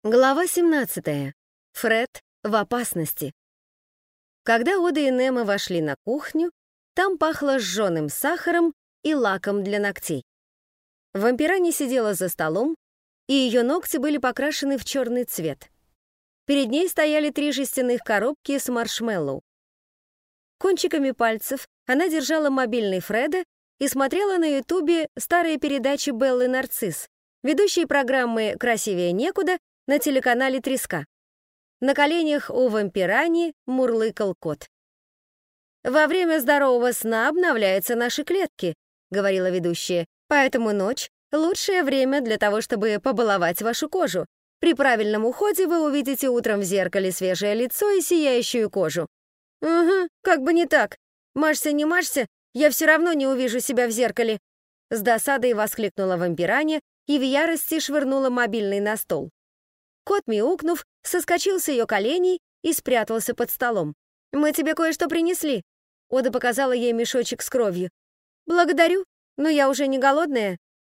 Глава 17. Фред в опасности. Когда Ода и Немо вошли на кухню, там пахло сжёным сахаром и лаком для ногтей. Вампирани сидела за столом, и ее ногти были покрашены в черный цвет. Перед ней стояли 3 жестяных коробки с маршмеллоу. Кончиками пальцев она держала мобильный Фреда и смотрела на Ютубе старые передачи Беллы Нарцисс, ведущие программы «Красивее некуда» на телеканале «Треска». На коленях у вампирани мурлыкал кот. «Во время здорового сна обновляются наши клетки», — говорила ведущая, «поэтому ночь — лучшее время для того, чтобы побаловать вашу кожу. При правильном уходе вы увидите утром в зеркале свежее лицо и сияющую кожу». «Угу, как бы не так. Машься, не машься, я все равно не увижу себя в зеркале», — с досадой воскликнула вампирания и в ярости швырнула мобильный на стол. Кот, мяукнув, соскочил с ее коленей и спрятался под столом. «Мы тебе кое-что принесли». Ода показала ей мешочек с кровью. «Благодарю, но я уже не голодная».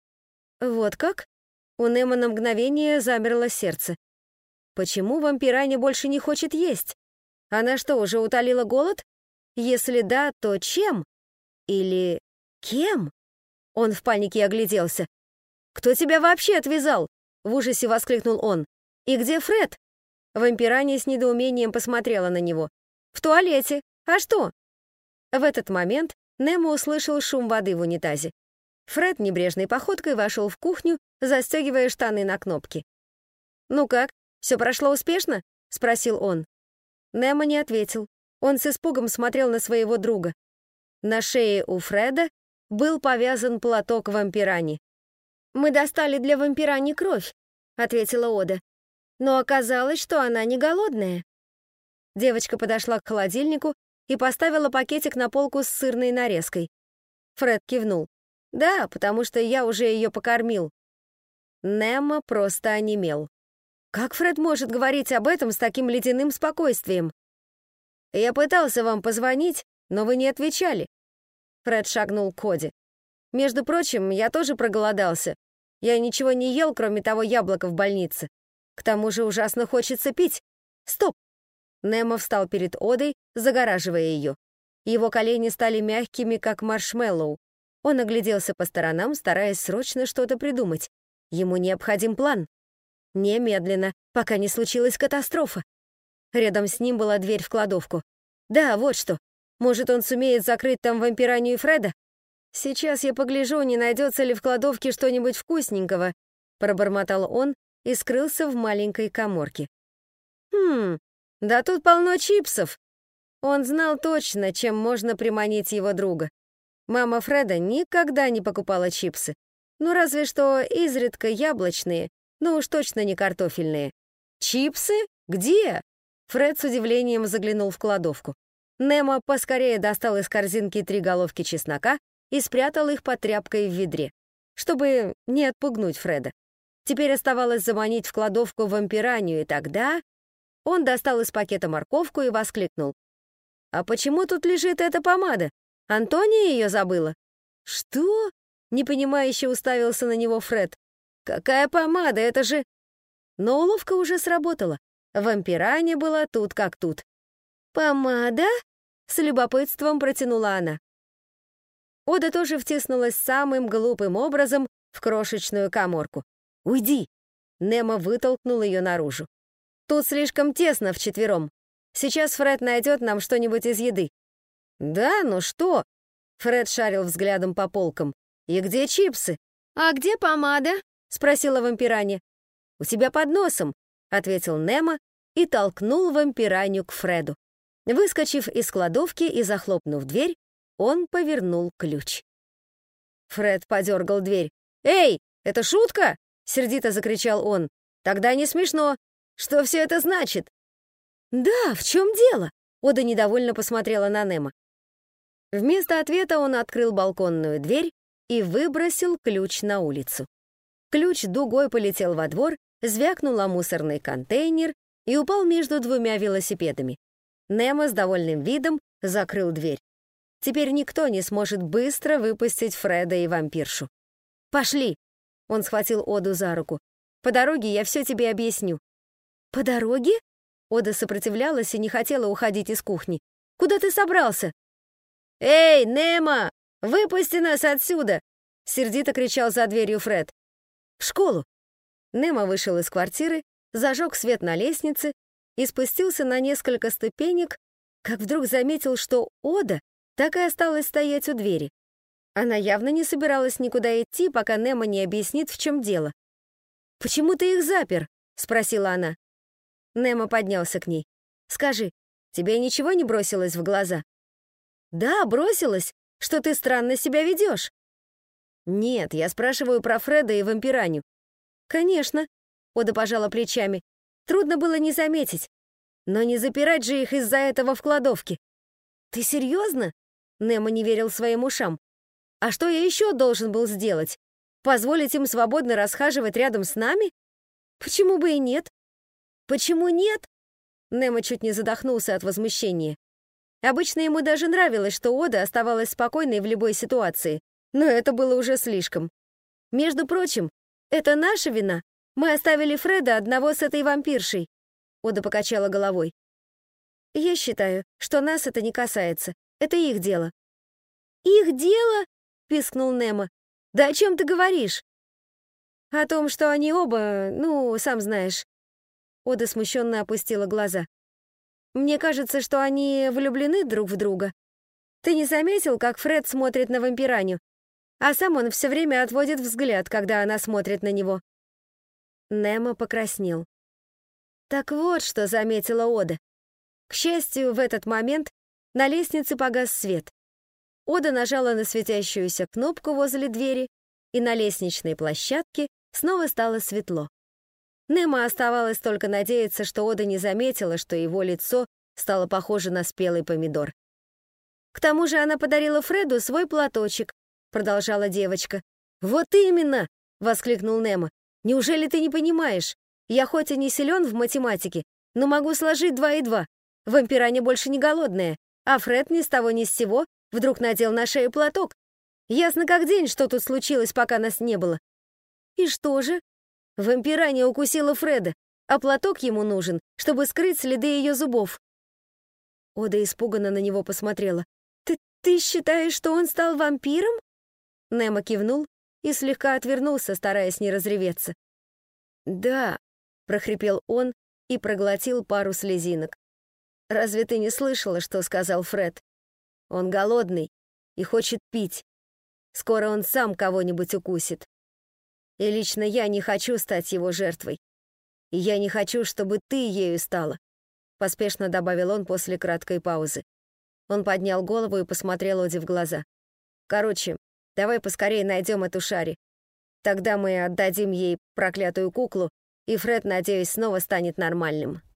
«Вот как?» У Немо на мгновение замерло сердце. «Почему вампирания больше не хочет есть? Она что, уже утолила голод? Если да, то чем? Или кем?» Он в панике огляделся. «Кто тебя вообще отвязал?» — в ужасе воскликнул он. «И где Фред?» Вампирания с недоумением посмотрела на него. «В туалете. А что?» В этот момент Немо услышал шум воды в унитазе. Фред небрежной походкой вошел в кухню, застегивая штаны на кнопки. «Ну как, все прошло успешно?» — спросил он. Немо не ответил. Он с испугом смотрел на своего друга. На шее у Фреда был повязан платок вампирани. «Мы достали для вампирани кровь», — ответила Ода. «Но оказалось, что она не голодная». Девочка подошла к холодильнику и поставила пакетик на полку с сырной нарезкой. Фред кивнул. «Да, потому что я уже ее покормил». Немо просто онемел. Как Фред может говорить об этом с таким ледяным спокойствием? «Я пытался вам позвонить, но вы не отвечали». Фред шагнул к Оде. «Между прочим, я тоже проголодался. Я ничего не ел, кроме того яблока в больнице. К тому же ужасно хочется пить. Стоп!» Немо встал перед Одой, загораживая ее. Его колени стали мягкими, как маршмеллоу. Он огляделся по сторонам, стараясь срочно что-то придумать. Ему необходим план. Немедленно, пока не случилась катастрофа. Рядом с ним была дверь в кладовку. Да, вот что. Может, он сумеет закрыть там вампиранию и Фреда? «Сейчас я погляжу, не найдется ли в кладовке что-нибудь вкусненького», пробормотал он и скрылся в маленькой каморке. Да тут полно чипсов». Он знал точно, чем можно приманить его друга. Мама Фреда никогда не покупала чипсы. Ну, разве что изредка яблочные, но уж точно не картофельные. «Чипсы? Где?» Фред с удивлением заглянул в кладовку. Немо поскорее достал из корзинки 3 головки чеснока и спрятал их под тряпкой в ведре, чтобы не отпугнуть Фреда. Теперь оставалось заманить в кладовку вампиранию, и тогда... Он достал из пакета морковку и воскликнул. «А почему тут лежит эта помада? Антония ее забыла?» «Что?» — непонимающе уставился на него Фред. «Какая помада? Это же...» Но уловка уже сработала. Вампирания была тут как тут. «Помада?» — с любопытством протянула она. Ода тоже втиснулась самым глупым образом в крошечную каморку. «Уйди!» — Немо вытолкнул ее наружу. «Тут слишком тесно вчетвером. Сейчас Фред найдет нам что-нибудь из еды». «Да, ну что?» — Фред шарил взглядом по полкам. «И где чипсы?» «А где помада?» — спросила вампирания. «У тебя под носом», — ответил Немо и толкнул вампиранию к Фреду. Выскочив из кладовки и захлопнув дверь, он повернул ключ. Фред подергал дверь. «Эй, это шутка?» — сердито закричал он. «Тогда не смешно. Что все это значит?» «Да, в чем дело?» — Ода недовольно посмотрела на Немо. Вместо ответа он открыл балконную дверь и выбросил ключ на улицу. Ключ дугой полетел во двор, звякнул о мусорный контейнер и упал между 2 велосипедами. Немо с довольным видом закрыл дверь. Теперь никто не сможет быстро выпустить Фреда и вампиршу. «Пошли!» — он схватил Оду за руку. «По дороге я все тебе объясню. «По дороге?» Ода сопротивлялась и не хотела уходить из кухни. «Куда ты собрался?» «Эй, Немо, выпусти нас отсюда!» — сердито кричал за дверью Фред. «В школу!» Немо вышел из квартиры, зажег свет на лестнице и спустился на несколько ступенек, как вдруг заметил, что Ода так и осталась стоять у двери. Она явно не собиралась никуда идти, пока Немо не объяснит, в чем дело. «Почему ты их запер?» — спросила она. Немо поднялся к ней. «Скажи, тебе ничего не бросилось в глаза?» «Да, бросилось, что ты странно себя ведешь». «Нет, я спрашиваю про Фреда и вампираню». «Конечно», — Ода пожала плечами. «Трудно было не заметить. Но не запирать же их из-за этого в кладовке». «Ты серьезно?» — Немо не верил своим ушам. «А что я еще должен был сделать? Позволить им свободно расхаживать рядом с нами? Почему бы и нет?» «Почему нет?» Немо чуть не задохнулся от возмущения. Обычно ему даже нравилось, что Ода оставалась спокойной в любой ситуации, но это было уже слишком. «Между прочим, это наша вина. Мы оставили Фреда одного с этой вампиршей». Ода покачала головой. «Я считаю, что нас это не касается. Это их дело». «Их дело?» — пискнул Немо. «Да о чем ты говоришь?» «О том, что они оба, сам знаешь». Ода смущенно опустила глаза. «Мне кажется, что они влюблены друг в друга. Ты не заметил, как Фред смотрит на вампираню? А сам он все время отводит взгляд, когда она смотрит на него». Немо покраснел. Так вот, что заметила Ода. К счастью, в этот момент на лестнице погас свет. Ода нажала на светящуюся кнопку возле двери, и на лестничной площадке снова стало светло. Немо оставалось только надеяться, что Ода не заметила, что его лицо стало похоже на спелый помидор. «К тому же она подарила Фреду свой платочек», — продолжала девочка. «Вот именно!» — воскликнул Немо. «Неужели ты не понимаешь? Я хоть и не силен в математике, но могу сложить 2 и 2. Вампираня больше не голодная, а Фред ни с того ни с сего вдруг надел на шею платок. Ясно как день, что тут случилось, пока нас не было». «И что же?» «Вампираня укусила Фреда, а платок ему нужен, чтобы скрыть следы ее зубов». Ода испуганно на него посмотрела. «Ты считаешь, что он стал вампиром?» Немо кивнул и слегка отвернулся, стараясь не разреветься. «Да», — прохрипел он и проглотил пару слезинок. «Разве ты не слышала, что сказал Фред? Он голодный и хочет пить. Скоро он сам кого-нибудь укусит. И лично я не хочу стать его жертвой. И я не хочу, чтобы ты ею стала», — поспешно добавил он после краткой паузы. Он поднял голову и посмотрел Оде в глаза. «Короче, давай поскорее найдем эту Шари. Тогда мы отдадим ей проклятую куклу, и Фред, надеюсь, снова станет нормальным».